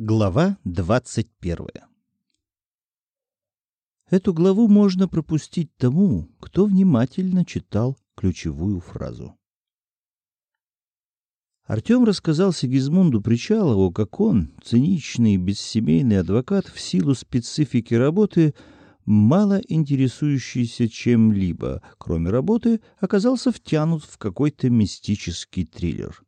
Глава 21. Эту главу можно пропустить тому, кто внимательно читал ключевую фразу. Артем рассказал Сигизмунду Причалову, как он, циничный бессемейный адвокат, в силу специфики работы, мало интересующийся чем-либо, кроме работы, оказался втянут в какой-то мистический триллер.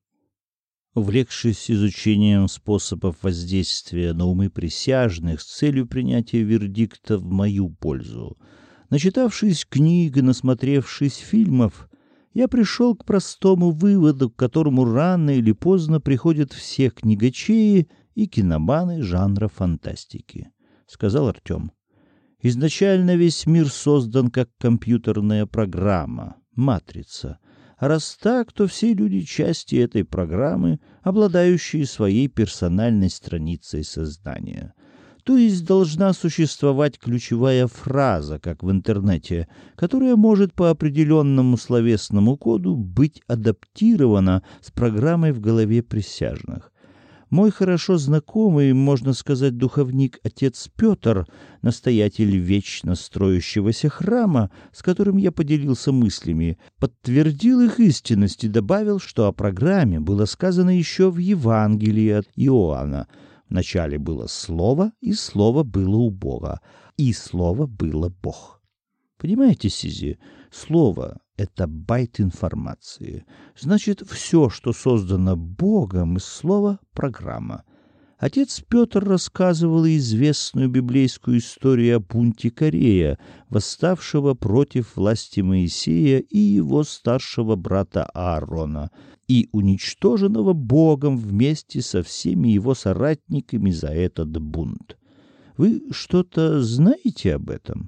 Увлекшись изучением способов воздействия на умы присяжных с целью принятия вердикта в мою пользу, начитавшись книг и насмотревшись фильмов, я пришел к простому выводу, к которому рано или поздно приходят все книгачеи и киноманы жанра фантастики, — сказал Артем. Изначально весь мир создан как компьютерная программа, матрица. А раз так, то все люди — части этой программы, обладающие своей персональной страницей сознания. То есть должна существовать ключевая фраза, как в интернете, которая может по определенному словесному коду быть адаптирована с программой в голове присяжных. Мой хорошо знакомый, можно сказать, духовник отец Петр, настоятель вечно строящегося храма, с которым я поделился мыслями, подтвердил их истинность и добавил, что о программе было сказано еще в Евангелии от Иоанна. Вначале было Слово, и Слово было у Бога, и Слово было Бог. Понимаете, Сизи, Слово — это байт информации. Значит, все, что создано Богом из слова — программа. Отец Петр рассказывал известную библейскую историю о бунте Корея, восставшего против власти Моисея и его старшего брата Аарона, и уничтоженного Богом вместе со всеми его соратниками за этот бунт. Вы что-то знаете об этом?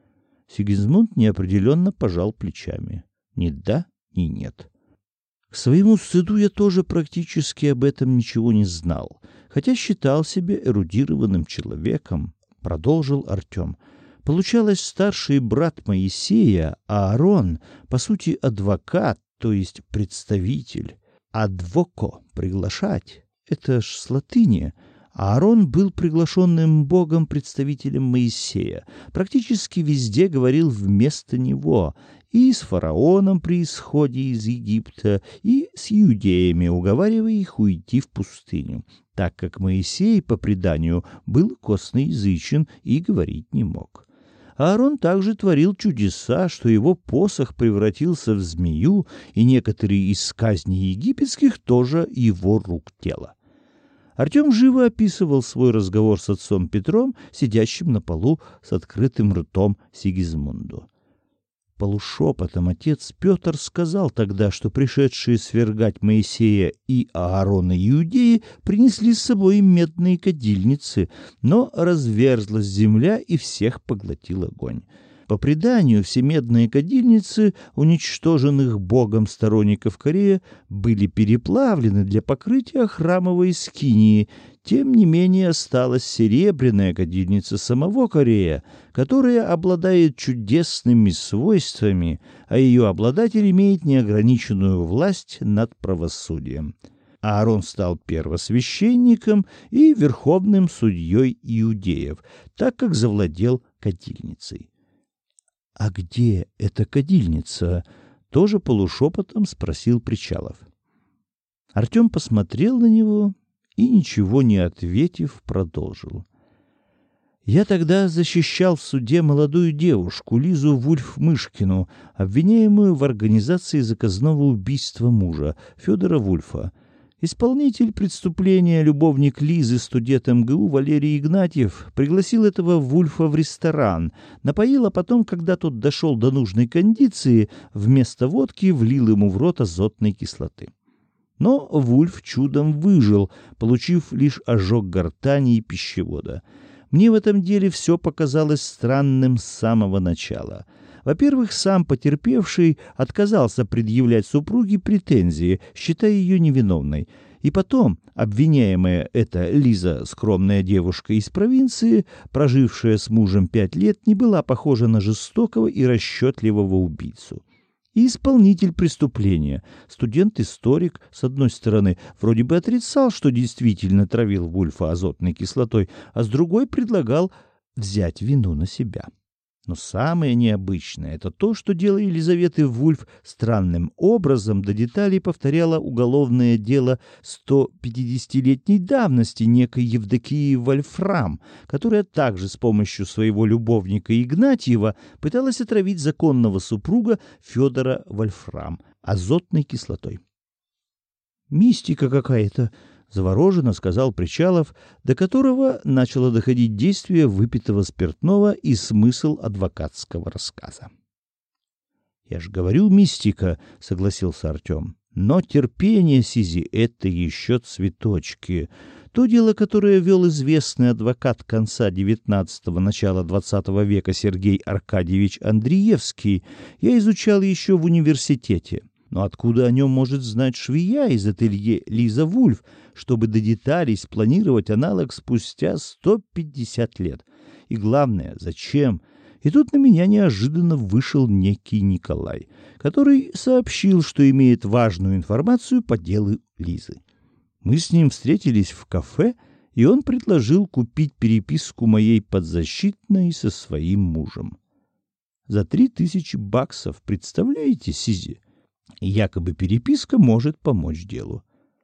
Сигизмунд неопределенно пожал плечами. Ни да, ни нет. К своему стыду я тоже практически об этом ничего не знал, хотя считал себя эрудированным человеком, продолжил Артем. Получалось, старший брат Моисея, Аарон, по сути, адвокат, то есть представитель. Адвоко — приглашать. Это ж с латыни. Аарон был приглашенным Богом представителем Моисея, практически везде говорил вместо него, и с фараоном при исходе из Египта, и с иудеями, уговаривая их уйти в пустыню, так как Моисей, по преданию, был косноязычен и говорить не мог. Аарон также творил чудеса, что его посох превратился в змею, и некоторые из казней египетских тоже его рук дело. Артем живо описывал свой разговор с отцом Петром, сидящим на полу с открытым ртом Сигизмунду. Полушепотом отец Петр сказал тогда, что пришедшие свергать Моисея и Аарона иудеи принесли с собой медные кадильницы, но разверзлась земля и всех поглотил огонь. По преданию, все медные кадильницы, уничтоженных Богом сторонников Корея, были переплавлены для покрытия храмовой скинии. Тем не менее осталась серебряная кадильница самого Корея, которая обладает чудесными свойствами, а ее обладатель имеет неограниченную власть над правосудием. Аарон стал первосвященником и верховным судьей иудеев, так как завладел кадильницей. «А где эта кадильница?» — тоже полушепотом спросил Причалов. Артем посмотрел на него и, ничего не ответив, продолжил. «Я тогда защищал в суде молодую девушку, Лизу Вульф-Мышкину, обвиняемую в организации заказного убийства мужа, Федора Вульфа. Исполнитель преступления, любовник Лизы, студент МГУ Валерий Игнатьев, пригласил этого Вульфа в ресторан, напоил, а потом, когда тот дошел до нужной кондиции, вместо водки влил ему в рот азотной кислоты. Но Вульф чудом выжил, получив лишь ожог гортани и пищевода. Мне в этом деле все показалось странным с самого начала. Во-первых, сам потерпевший отказался предъявлять супруге претензии, считая ее невиновной. И потом, обвиняемая эта Лиза, скромная девушка из провинции, прожившая с мужем 5 лет, не была похожа на жестокого и расчетливого убийцу. и исполнитель преступления. Студент-историк, с одной стороны, вроде бы отрицал, что действительно травил Вульфа азотной кислотой, а с другой предлагал взять вину на себя. Но самое необычное — это то, что дело Елизаветы Вульф странным образом до деталей повторяло уголовное дело 150-летней давности некой Евдокии Вольфрам, которая также с помощью своего любовника Игнатьева пыталась отравить законного супруга Федора Вольфрам азотной кислотой. «Мистика какая-то», — завороженно сказал Причалов, до которого начало доходить действие выпитого спиртного и смысл адвокатского рассказа. «Я ж говорю, мистика», — согласился Артем. «Но терпение, Сизи, — это еще цветочки. То дело, которое вел известный адвокат конца XIX – начала XX века Сергей Аркадьевич Андриевский, я изучал еще в университете. Но откуда о нем может знать швея из ателье Лиза Вульф, чтобы до деталей спланировать аналог спустя 150 лет? И главное, зачем? И тут на меня неожиданно вышел некий Николай, который сообщил, что имеет важную информацию по делу Лизы. Мы с ним встретились в кафе, и он предложил купить переписку моей подзащитной со своим мужем. За $3000, представляете, Сизи? Якобы переписка может помочь делу.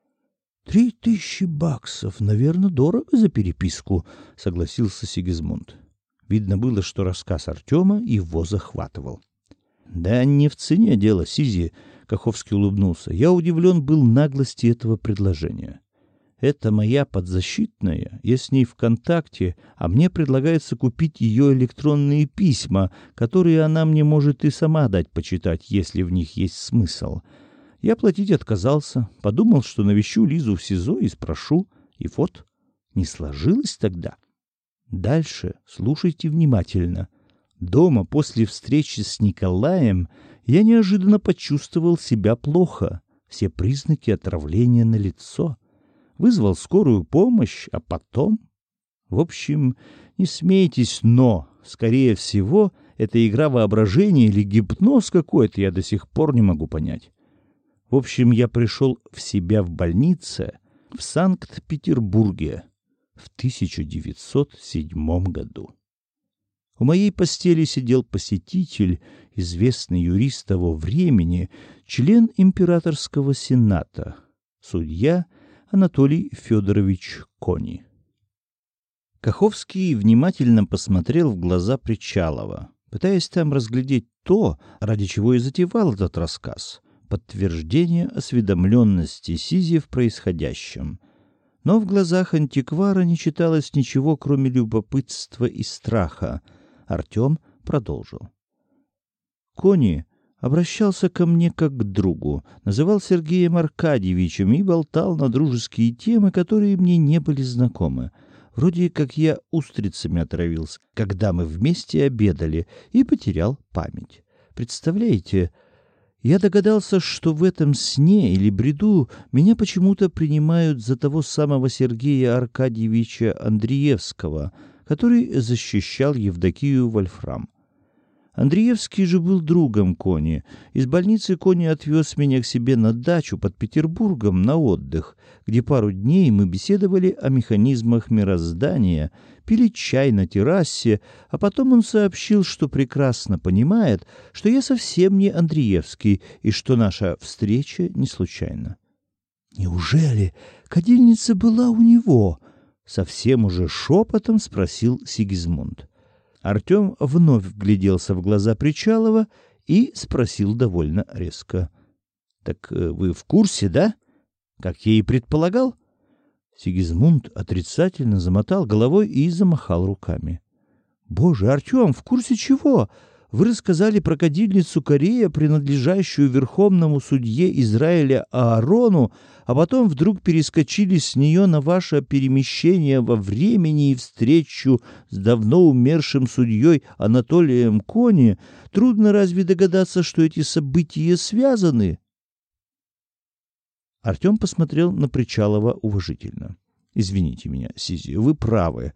$3000, наверное, дорого за переписку, согласился Сигизмунд. Видно было, что рассказ Артема его захватывал. Да не в цене дело, Сизи, Каховский улыбнулся. Я удивлен был наглости этого предложения. Это моя подзащитная, я с ней в контакте, а мне предлагается купить ее электронные письма, которые она мне может и сама дать почитать, если в них есть смысл. Я платить отказался, подумал, что навещу Лизу в СИЗО и спрошу. И вот, не сложилось тогда. Дальше слушайте внимательно. Дома после встречи с Николаем я неожиданно почувствовал себя плохо. Все признаки отравления налицо. Вызвал скорую помощь, а потом... В общем, не смейтесь, но, скорее всего, это игра воображения или гипноз какой-то, я до сих пор не могу понять. В общем, я пришел в себя в больнице в Санкт-Петербурге в 1907 году. У моей постели сидел посетитель, известный юрист того времени, член императорского сената, судья Анатолий Федорович Кони. Каховский внимательно посмотрел в глаза Причалова, пытаясь там разглядеть то, ради чего и затевал этот рассказ, подтверждение осведомленности Сизи в происходящем. Но в глазах антиквара не читалось ничего, кроме любопытства и страха. Артем продолжил. Кони обращался ко мне как к другу, называл Сергеем Аркадьевичем и болтал на дружеские темы, которые мне не были знакомы. Вроде как я устрицами отравился, когда мы вместе обедали, и потерял память. Представляете, я догадался, что в этом сне или бреду меня почему-то принимают за того самого Сергея Аркадьевича Андриевского, который защищал Евдокию Вольфрам. Андриевский же был другом Кони. Из больницы Кони отвез меня к себе на дачу под Петербургом на отдых, где пару дней мы беседовали о механизмах мироздания, пили чай на террасе, а потом он сообщил, что прекрасно понимает, что я совсем не Андриевский и что наша встреча не случайна. «Неужели кадильница была у него?» — совсем уже шепотом спросил Сигизмунд. Артем вновь вгляделся в глаза Причалова и спросил довольно резко. — Так вы в курсе, да? Как я и предполагал? Сигизмунд отрицательно замотал головой и замахал руками. — Боже, Артем, в курсе чего? Вы рассказали про кадильницу Корея, принадлежащую верховному судье Израиля Аарону, а потом вдруг перескочили с нее на ваше перемещение во времени и встречу с давно умершим судьей Анатолием Кони. Трудно разве догадаться, что эти события связаны? Артем посмотрел на Причалова уважительно. — Извините меня, Сизи, вы правы.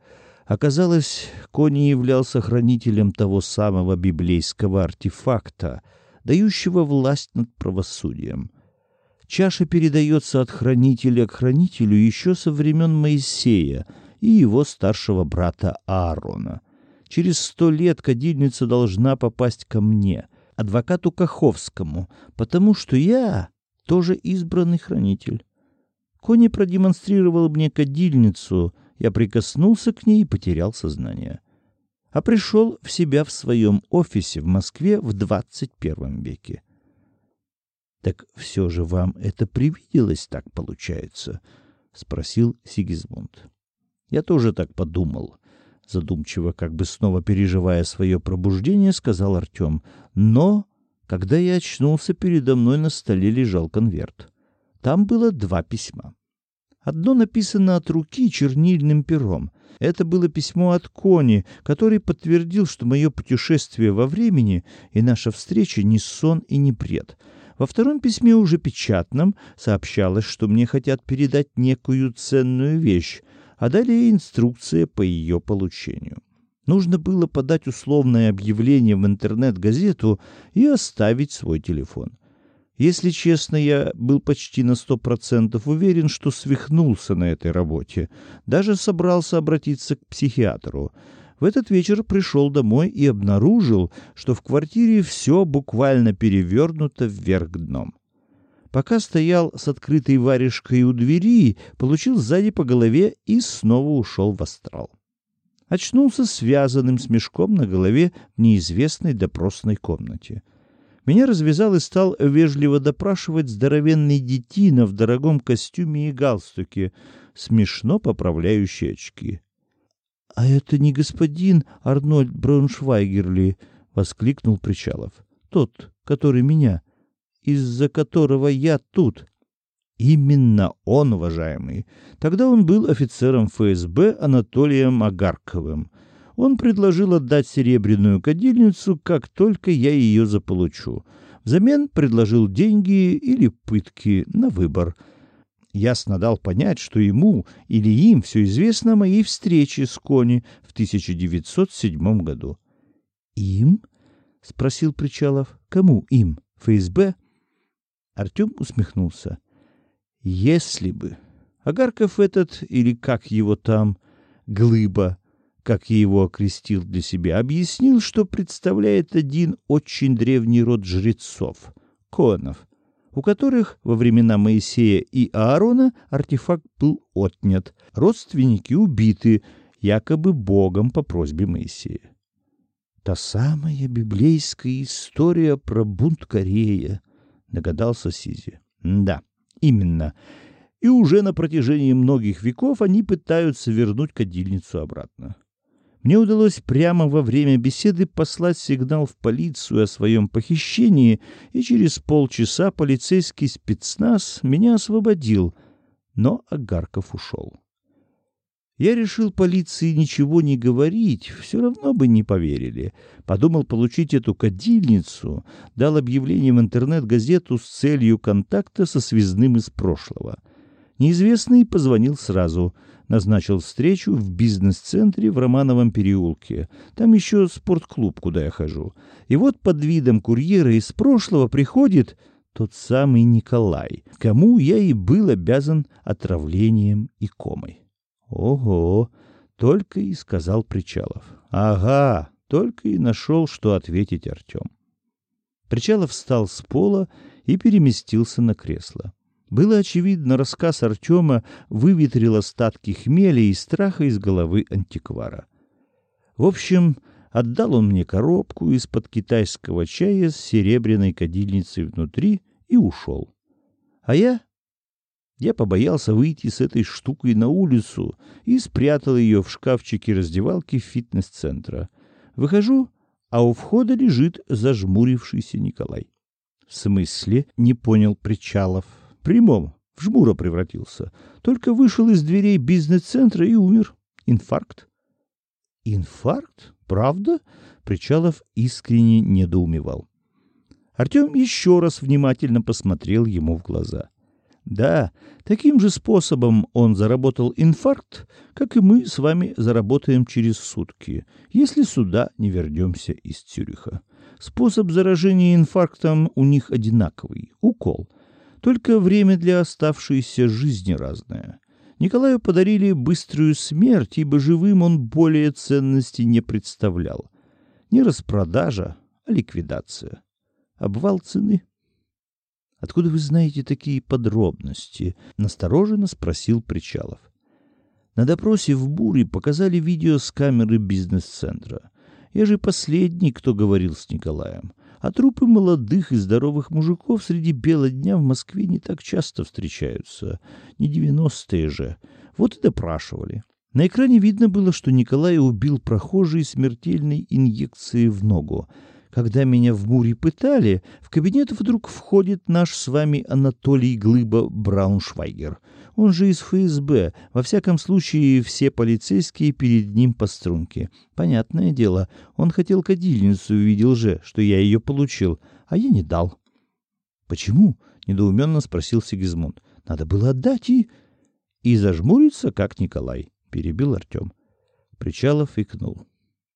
Оказалось, Кони являлся хранителем того самого библейского артефакта, дающего власть над правосудием. Чаша передается от хранителя к хранителю еще со времен Моисея и его старшего брата Аарона. Через 100 лет кадильница должна попасть ко мне, адвокату Каховскому, потому что я тоже избранный хранитель. Кони продемонстрировал мне кадильницу, я прикоснулся к ней и потерял сознание. А пришел в себя в своем офисе в Москве в 21 веке. «Так все же вам это привиделось, так получается?» — спросил Сигизмунд. «Я тоже так подумал», — задумчиво, как бы снова переживая свое пробуждение, сказал Артем. «Но, когда я очнулся, передо мной на столе лежал конверт. Там было 2 письма. Одно написано от руки чернильным пером. Это было письмо от Кони, который подтвердил, что мое путешествие во времени и наша встреча не сон и не бред. Во втором письме, уже печатном, сообщалось, что мне хотят передать некую ценную вещь, а далее инструкция по ее получению. Нужно было подать условное объявление в интернет-газету и оставить свой телефон. Если честно, я был почти на 100% уверен, что свихнулся на этой работе. Даже собрался обратиться к психиатру. В этот вечер пришел домой и обнаружил, что в квартире все буквально перевернуто вверх дном. Пока стоял с открытой варежкой у двери, получил сзади по голове и снова ушел в астрал. Очнулся связанным с мешком на голове в неизвестной допросной комнате. Меня развязал и стал вежливо допрашивать здоровенный детина в дорогом костюме и галстуке, смешно поправляющий очки. — А это не господин Арнольд Брауншвайгер ли? — воскликнул Причалов. — Тот, который меня, из-за которого я тут. — Именно он, уважаемый. Тогда он был офицером ФСБ Анатолием Агарковым. Он предложил отдать серебряную кадильницу, как только я ее заполучу. Взамен предложил деньги или пытки на выбор. Ясно дал понять, что ему или им все известно о моей встрече с Кони в 1907 году. «Им?» — спросил Причалов. «Кому им? ФСБ?» Артем усмехнулся. «Если бы. Агарков этот, или как его там, Глыба, как я его окрестил для себя, объяснил, что представляет один очень древний род жрецов, коэнов, у которых во времена Моисея и Аарона артефакт был отнят, родственники убиты, якобы Богом по просьбе Моисея. Та самая библейская история про бунт Корея, догадался Сизи. Да, именно. И уже на протяжении многих веков они пытаются вернуть кадильницу обратно. Мне удалось прямо во время беседы послать сигнал в полицию о своем похищении, и через полчаса полицейский спецназ меня освободил, но Агарков ушел. Я решил полиции ничего не говорить, все равно бы не поверили. Подумал получить эту кадильницу, дал объявление в интернет-газету с целью контакта со связным из прошлого. Неизвестный позвонил сразу, назначил встречу в бизнес-центре в Романовом переулке. Там еще спортклуб, куда я хожу. И вот под видом курьера из прошлого приходит тот самый Николай, кому я и был обязан отравлением и комой. «Ого!» — только и сказал Причалов. «Ага!» — только и нашел, что ответить Артем. Причалов встал с пола и переместился на кресло. Было очевидно, рассказ Артема выветрил остатки хмеля и страха из головы антиквара. В общем, отдал он мне коробку из-под китайского чая с серебряной кадильницей внутри и ушел. А я побоялся выйти с этой штукой на улицу и спрятал ее в шкафчике раздевалки фитнес-центра. Выхожу, а у входа лежит зажмурившийся Николай. — В смысле? — не понял Причалов. — Прямом, в жмура превратился. Только вышел из дверей бизнес-центра и умер. Инфаркт. — Инфаркт? Правда? Причалов искренне недоумевал. Артем еще раз внимательно посмотрел ему в глаза. Да, таким же способом он заработал инфаркт, как и мы с вами заработаем через сутки, если сюда не вернемся из Цюриха. Способ заражения инфарктом у них одинаковый – укол. Только время для оставшейся жизни разное. Николаю подарили быструю смерть, ибо живым он более ценности не представлял. Не распродажа, а ликвидация. Обвал цены. «Откуда вы знаете такие подробности?» — настороженно спросил Причалов. На допросе в Буре показали видео с камеры бизнес-центра. Я же последний, кто говорил с Николаем. А трупы молодых и здоровых мужиков среди бела дня в Москве не так часто встречаются. Не 90-е же. Вот и допрашивали. На экране видно было, что Николая убил прохожий смертельной инъекцией в ногу. Когда меня в Буре пытали, в кабинет вдруг входит наш с вами Анатолий Глыба Брауншвайгер. Он же из ФСБ. Во всяком случае, все полицейские перед ним по струнке. Понятное дело, он хотел кадильницу, увидел же, что я ее получил, а я не дал. — Почему? — недоуменно спросил Сигизмунд. — Надо было отдать и зажмуриться, как Николай, — перебил Артем. Причалов икнул.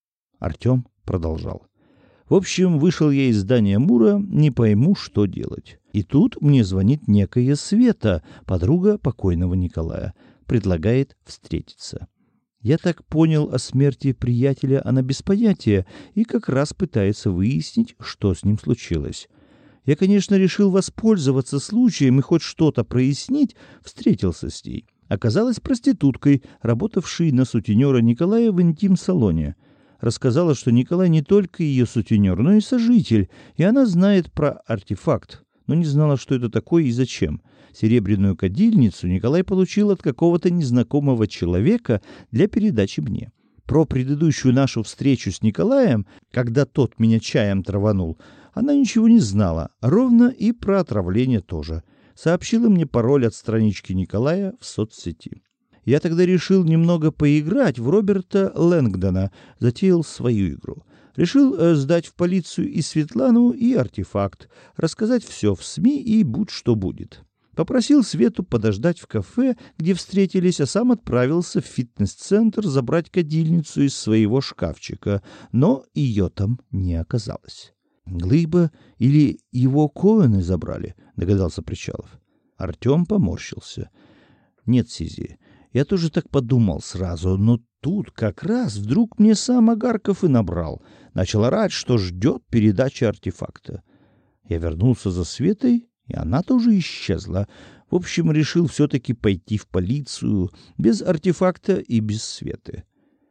Артем продолжал. В общем, вышел я из здания Мура, не пойму, что делать. И тут мне звонит некая Света, подруга покойного Николая. Предлагает встретиться. Я так понял, о смерти приятеля она без понятия и как раз пытается выяснить, что с ним случилось. Я, конечно, решил воспользоваться случаем и хоть что-то прояснить, встретился с ней. Оказалась проституткой, работавшей на сутенера Николая в интим-салоне. Рассказала, что Николай не только ее сутенер, но и сожитель, и она знает про артефакт, но не знала, что это такое и зачем. Серебряную кадильницу Николай получил от какого-то незнакомого человека для передачи мне. Про предыдущую нашу встречу с Николаем, когда тот меня чаем траванул, она ничего не знала, ровно и про отравление тоже. Сообщила мне пароль от странички Николая в соцсети. Я тогда решил немного поиграть в Роберта Лэнгдона, затеял свою игру. Решил сдать в полицию и Светлану, и артефакт, рассказать все в СМИ и будь что будет. Попросил Свету подождать в кафе, где встретились, а сам отправился в фитнес-центр забрать кадильницу из своего шкафчика, но ее там не оказалось. Глыба или его Коэны забрали, догадался Причалов. Артем поморщился. Нет, Сизи, я тоже так подумал сразу, но тут как раз вдруг мне сам Агарков и набрал. Начал орать, что ждет передачи артефакта. Я вернулся за Светой, и она тоже исчезла. В общем, решил все-таки пойти в полицию, без артефакта и без Светы.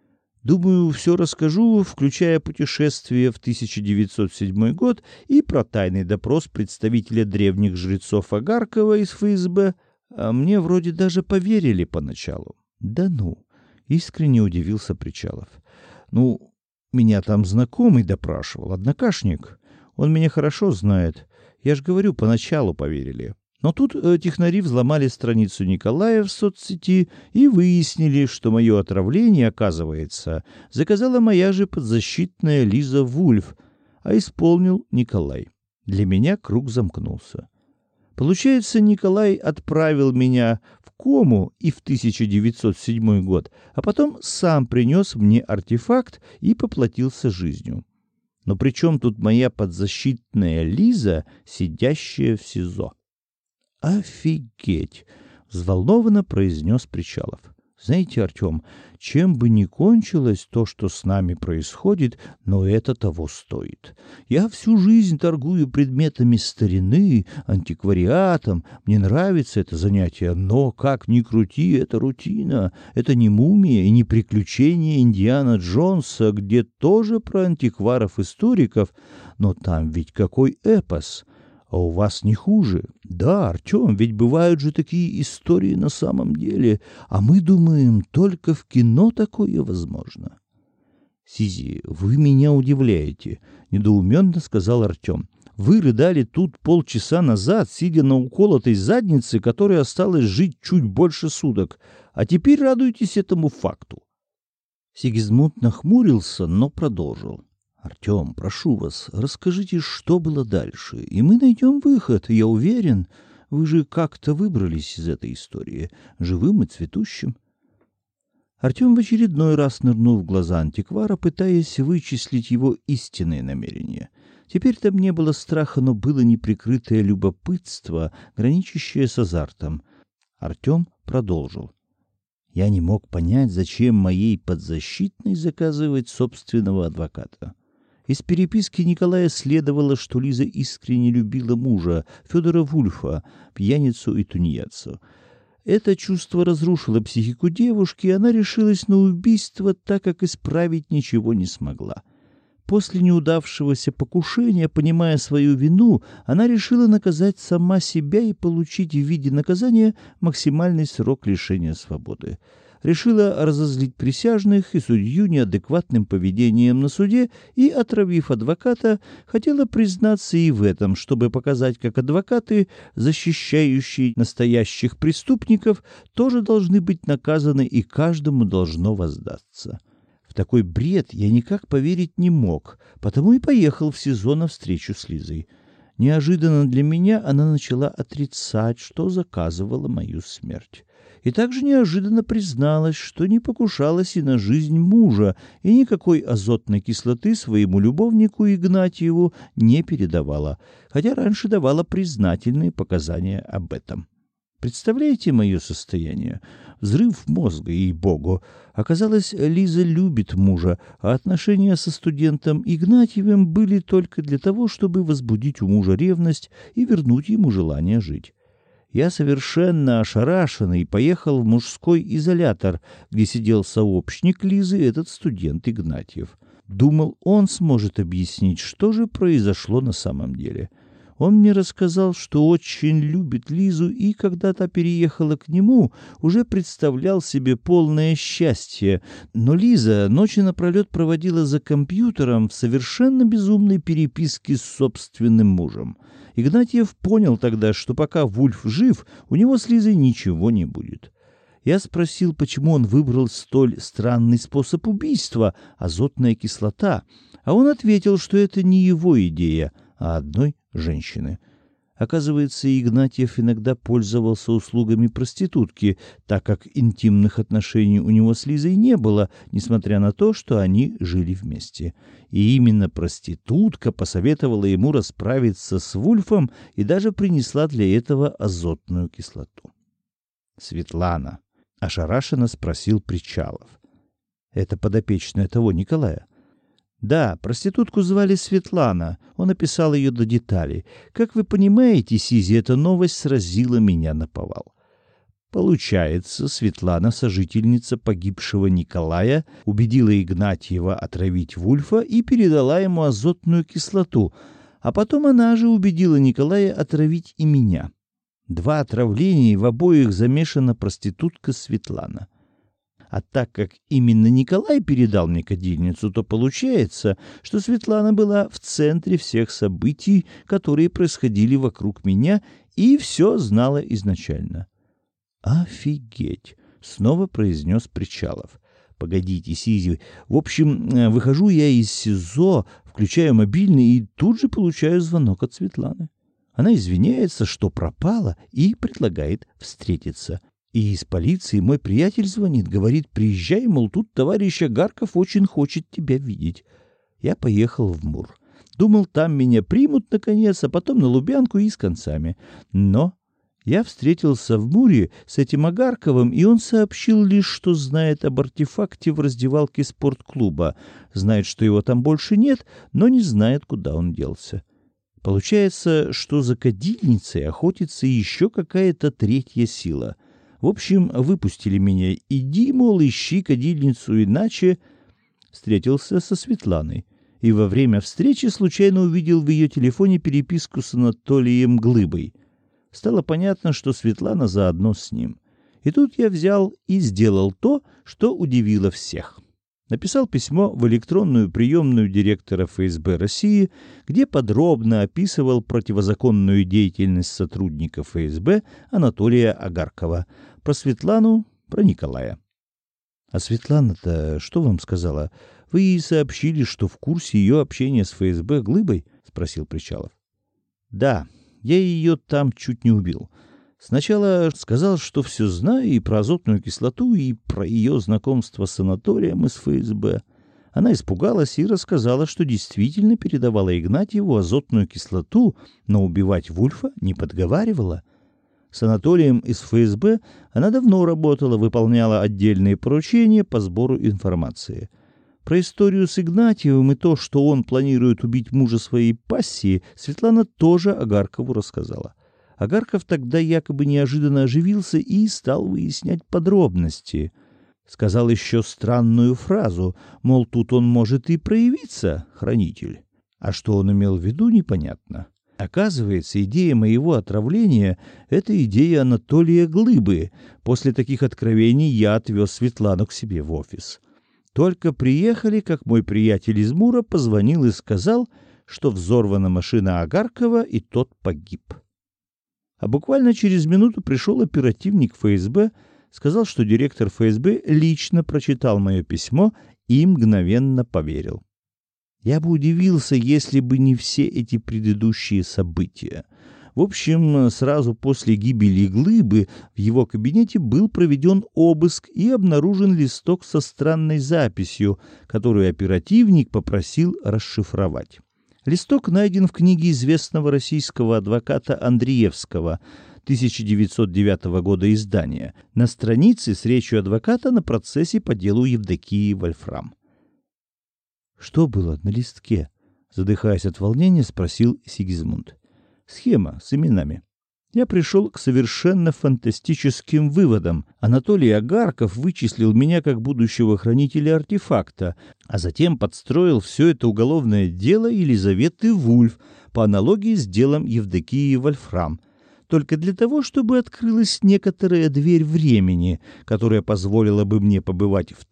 Думаю, все расскажу, включая путешествие в 1907 год и про тайный допрос представителя древних жрецов Агаркова из ФСБ. А мне вроде даже поверили поначалу. Да ну, искренне удивился Причалов. Ну, меня там знакомый допрашивал, однокашник. Он меня хорошо знает. Я ж говорю, поначалу поверили. Но тут технари взломали страницу Николая в соцсети и выяснили, что мое отравление, оказывается, заказала моя же подзащитная Лиза Вульф, а исполнил Николай. Для меня круг замкнулся. Получается, Николай отправил меня в кому и в 1907 год, а потом сам принес мне артефакт и поплатился жизнью. Но при чем тут моя подзащитная Лиза, сидящая в СИЗО? «Офигеть!» — взволнованно произнес Причалов. «Знаете, Артем, чем бы ни кончилось то, что с нами происходит, но это того стоит. Я всю жизнь торгую предметами старины, антиквариатом. Мне нравится это занятие, но, как ни крути, это рутина. Это не мумия и не приключения Индиана Джонса, где тоже про антикваров-историков, но там ведь какой эпос! А у вас не хуже. Да, Артем, ведь бывают же такие истории на самом деле, а мы думаем, только в кино такое возможно». «Сизи, вы меня удивляете», — недоуменно сказал Артем. «Вы рыдали тут полчаса назад, сидя на уколотой заднице, которой осталось жить чуть больше суток, а теперь радуетесь этому факту». Сигизмунд нахмурился, но продолжил. «Артем, прошу вас, расскажите, что было дальше, и мы найдем выход, я уверен. Вы же как-то выбрались из этой истории, живым и цветущим». Артем в очередной раз нырнул в глаза антиквара, пытаясь вычислить его истинные намерения. Теперь там не было страха, но было неприкрытое любопытство, граничащее с азартом. Артем продолжил. Я не мог понять, зачем моей подзащитной заказывать собственного адвоката. Из переписки Николая следовало, что Лиза искренне любила мужа, Федора Вульфа, пьяницу и тунеядцу. Это чувство разрушило психику девушки, и она решилась на убийство, так как исправить ничего не смогла. После неудавшегося покушения, понимая свою вину, она решила наказать сама себя и получить в виде наказания максимальный срок лишения свободы. Решила разозлить присяжных и судью неадекватным поведением на суде и, отравив адвоката, хотела признаться и в этом, чтобы показать, как адвокаты, защищающие настоящих преступников, тоже должны быть наказаны и каждому должно воздаться. В такой бред я никак поверить не мог, потому и поехал в СИЗО на встречу с Лизой. Неожиданно для меня она начала отрицать, что заказывала мою смерть. И также неожиданно призналась, что не покушалась и на жизнь мужа, и никакой азотной кислоты своему любовнику Игнатьеву не передавала, хотя раньше давала признательные показания об этом. Представляете мое состояние? Взрыв мозга, ей-богу. Оказалось, Лиза любит мужа, а отношения со студентом Игнатьевым были только для того, чтобы возбудить у мужа ревность и вернуть ему желание жить. Я совершенно ошарашенный поехал в мужской изолятор, где сидел сообщник Лизы, этот студент Игнатьев. Думал, он сможет объяснить, что же произошло на самом деле. Он мне рассказал, что очень любит Лизу и, когда та переехала к нему, уже представлял себе полное счастье. Но Лиза ночи напролет проводила за компьютером в совершенно безумной переписке с собственным мужем. Игнатьев понял тогда, что пока Вульф жив, у него с Лизой ничего не будет. Я спросил, почему он выбрал столь странный способ убийства — азотная кислота, а он ответил, что это не его идея, а одной женщины. Оказывается, Игнатьев иногда пользовался услугами проститутки, так как интимных отношений у него с Лизой не было, несмотря на то, что они жили вместе. И именно проститутка посоветовала ему расправиться с Вульфом и даже принесла для этого азотную кислоту. «Светлана», — ошарашенно спросил Причалов. «Это подопечная того Николая?» «Да, проститутку звали Светлана. Он описал ее до деталей. Как вы понимаете, Сизи, эта новость сразила меня наповал. Получается, Светлана, сожительница погибшего Николая, убедила Игнатьева отравить Вульфа и передала ему азотную кислоту, а потом она же убедила Николая отравить и меня. 2 отравления, и в обоих замешана проститутка Светлана. А так как именно Николай передал мне кадильницу, то получается, что Светлана была в центре всех событий, которые происходили вокруг меня, и все знала изначально». «Офигеть!» — снова произнес Причалов. «Погодите, Сизи. В общем, выхожу я из СИЗО, включаю мобильный и тут же получаю звонок от Светланы. Она извиняется, что пропала, и предлагает встретиться. И из полиции мой приятель звонит, говорит: приезжай, мол, тут товарищ Агарков очень хочет тебя видеть. Я поехал в МУР. Думал, там меня примут наконец, а потом на Лубянку и с концами. Но я встретился в МУРе с этим Агарковым, и он сообщил лишь, что знает об артефакте в раздевалке спортклуба, знает, что его там больше нет, но не знает, куда он делся. Получается, что за кадильницей охотится еще какая-то третья сила. В общем, выпустили меня. Иди, мол, ищи кадильницу, иначе...» Встретился со Светланой. И во время встречи случайно увидел в ее телефоне переписку с Анатолием Глыбой. Стало понятно, что Светлана заодно с ним. И тут я взял и сделал то, что удивило всех. Написал письмо в электронную приемную директора ФСБ России, где подробно описывал противозаконную деятельность сотрудника ФСБ Анатолия Агаркова. Про Светлану, про Николая. «А Светлана-то что вам сказала? Вы ей сообщили, что в курсе ее общения с ФСБ Глыбой?» — спросил Причалов. «Да, я ее там чуть не убил. Сначала сказал, что все знаю и про азотную кислоту, и про ее знакомство с санаторием из ФСБ. Она испугалась и рассказала, что действительно передавала Игнатьеву азотную кислоту, но убивать Вульфа не подговаривала. С санаторием из ФСБ она давно работала, выполняла отдельные поручения по сбору информации. Про историю с Игнатьевым и то, что он планирует убить мужа своей пассии, Светлана тоже Агаркову рассказала. Агарков тогда якобы неожиданно оживился и стал выяснять подробности. Сказал еще странную фразу, мол, тут он может и проявиться, хранитель. А что он имел в виду, непонятно. Оказывается, идея моего отравления — это идея Анатолия Глыбы. После таких откровений я отвез Светлану к себе в офис. Только приехали, как мой приятель из Мура позвонил и сказал, что взорвана машина Агаркова, и тот погиб. А буквально через минуту пришел оперативник ФСБ, сказал, что директор ФСБ лично прочитал мое письмо и мгновенно поверил. Я бы удивился, если бы не все эти предыдущие события. В общем, сразу после гибели Глыбы в его кабинете был проведен обыск и обнаружен листок со странной записью, которую оперативник попросил расшифровать. Листок найден в книге известного российского адвоката Андреевского 1909 года издания, на странице с речью адвоката на процессе по делу Евдокии Вольфрам. «Что было на листке?» — задыхаясь от волнения, спросил Сигизмунд. «Схема с именами». Я пришел к совершенно фантастическим выводам. Анатолий Агарков вычислил меня как будущего хранителя артефакта, а затем подстроил все это уголовное дело Елизаветы Вульф по аналогии с делом Евдокии Вольфрам, только для того, чтобы открылась некоторая дверь времени, которая позволила бы мне побывать в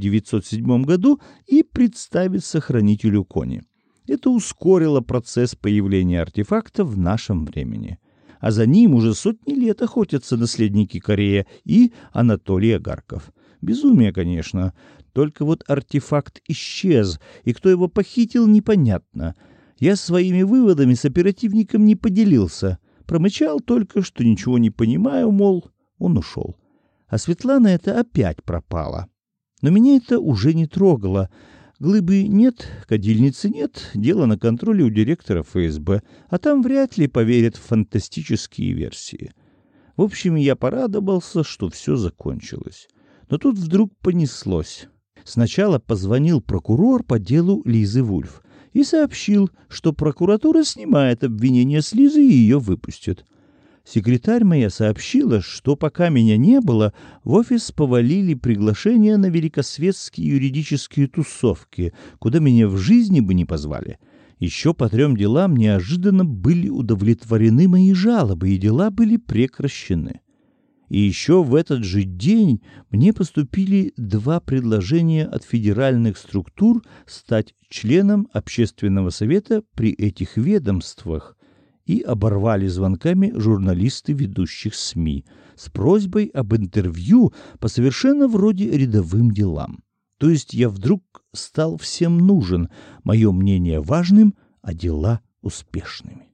1907 году и представиться хранителю Кони. Это ускорило процесс появления артефакта в нашем времени. А за ним уже сотни лет охотятся наследники Корея и Анатолий Агарков. Безумие, конечно. Только вот артефакт исчез, и кто его похитил, непонятно. Я своими выводами с оперативником не поделился. Промычал только, что ничего не понимаю, мол, он ушел. А Светлана это опять пропала. Но меня это уже не трогало. Глыбы нет, кадильницы нет, дело на контроле у директора ФСБ, а там вряд ли поверят в фантастические версии. В общем, я порадовался, что все закончилось. Но тут вдруг понеслось. Сначала позвонил прокурор по делу Лизы Вульф и сообщил, что прокуратура снимает обвинение с Лизы и ее выпустит. Секретарь моя сообщила, что пока меня не было, в офис повалили приглашения на великосветские юридические тусовки, куда меня в жизни бы не позвали. Еще по 3 делам неожиданно были удовлетворены мои жалобы, и дела были прекращены. И еще в этот же день мне поступили 2 предложения от федеральных структур стать членом общественного совета при этих ведомствах, и оборвали звонками журналисты ведущих СМИ с просьбой об интервью по совершенно вроде рядовым делам. То есть я вдруг стал всем нужен, мое мнение важным, а дела успешными.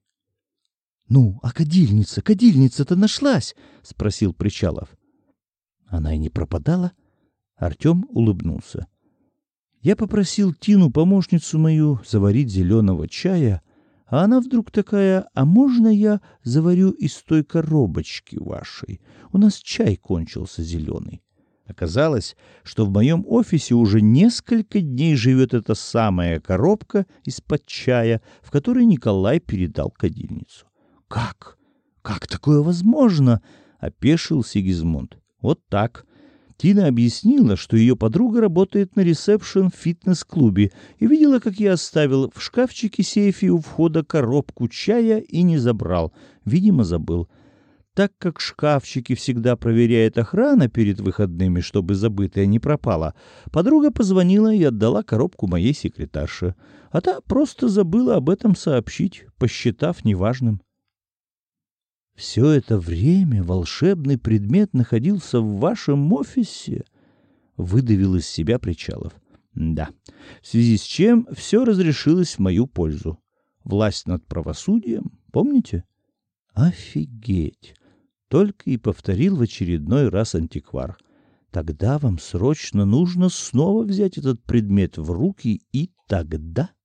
— Ну, а кадильница-то нашлась? — спросил Причалов. Она и не пропадала. Артем улыбнулся. Я попросил Тину, помощницу мою, заварить зеленого чая, а она вдруг такая: «А можно я заварю из той коробочки вашей? У нас чай кончился зеленый». Оказалось, что в моем офисе уже несколько дней живет эта самая коробка из-под чая, в которой Николай передал кадильницу. «Как? Как такое возможно?» — опешил Сигизмунд. «Вот так». Тина объяснила, что ее подруга работает на ресепшн в фитнес-клубе и видела, как я оставил в шкафчике сейфе у входа коробку чая и не забрал. Видимо, забыл. Так как шкафчики всегда проверяет охрана перед выходными, чтобы забытое не пропало, подруга позвонила и отдала коробку моей секретарше. А та просто забыла об этом сообщить, посчитав неважным. «Все это время волшебный предмет находился в вашем офисе?» — выдавил из себя Причалов. «Да, в связи с чем все разрешилось в мою пользу. Власть над правосудием, помните?» «Офигеть! только и повторил в очередной раз антиквар. Тогда вам срочно нужно снова взять этот предмет в руки, и тогда...